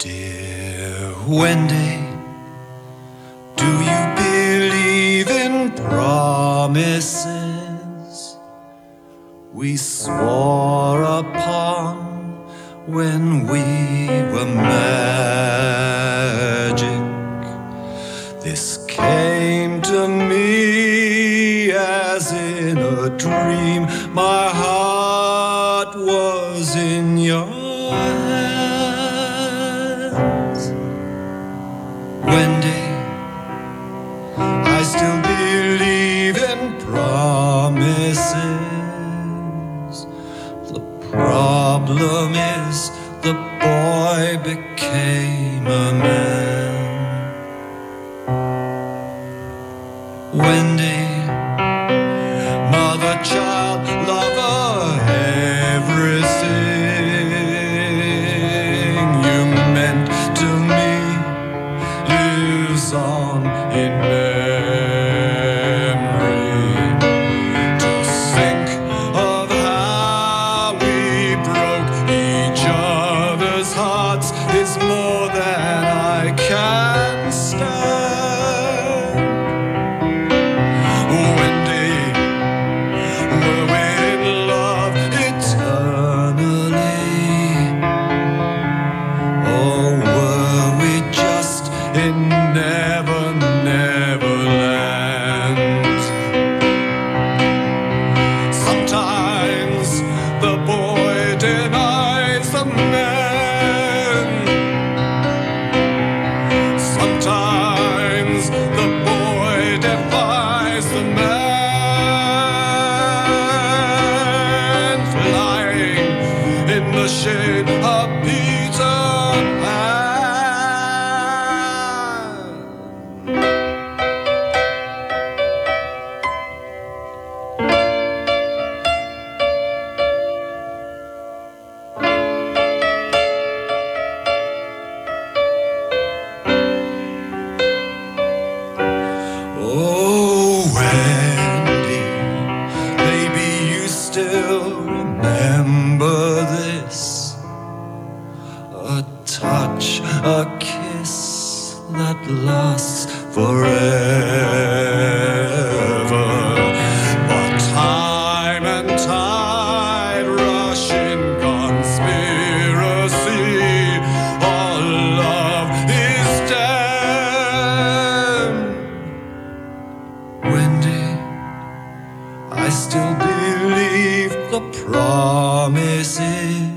Dear Wendy, do you believe in promises we swore upon when we were magic? This came to me as in a dream. My heart was in your hands. Wendy, I still believe in promises. The problem is the boy became a man. Wendy, mother, child, lover, everything you meant to me lives on in memory. To think of how we broke each other's hearts is more than I can stand. Wendy, were we in love eternally, or were we just in Never Neverland? Sometimes the boy denies the man. Sometimes the boy defies the man, flying in the shade of Peter Pan. Oh, Wendy, maybe you still remember this. A touch, a kiss that lasts forever. But time and tide rush in conspiracy. All love is dead. Wendy, I still believe the promises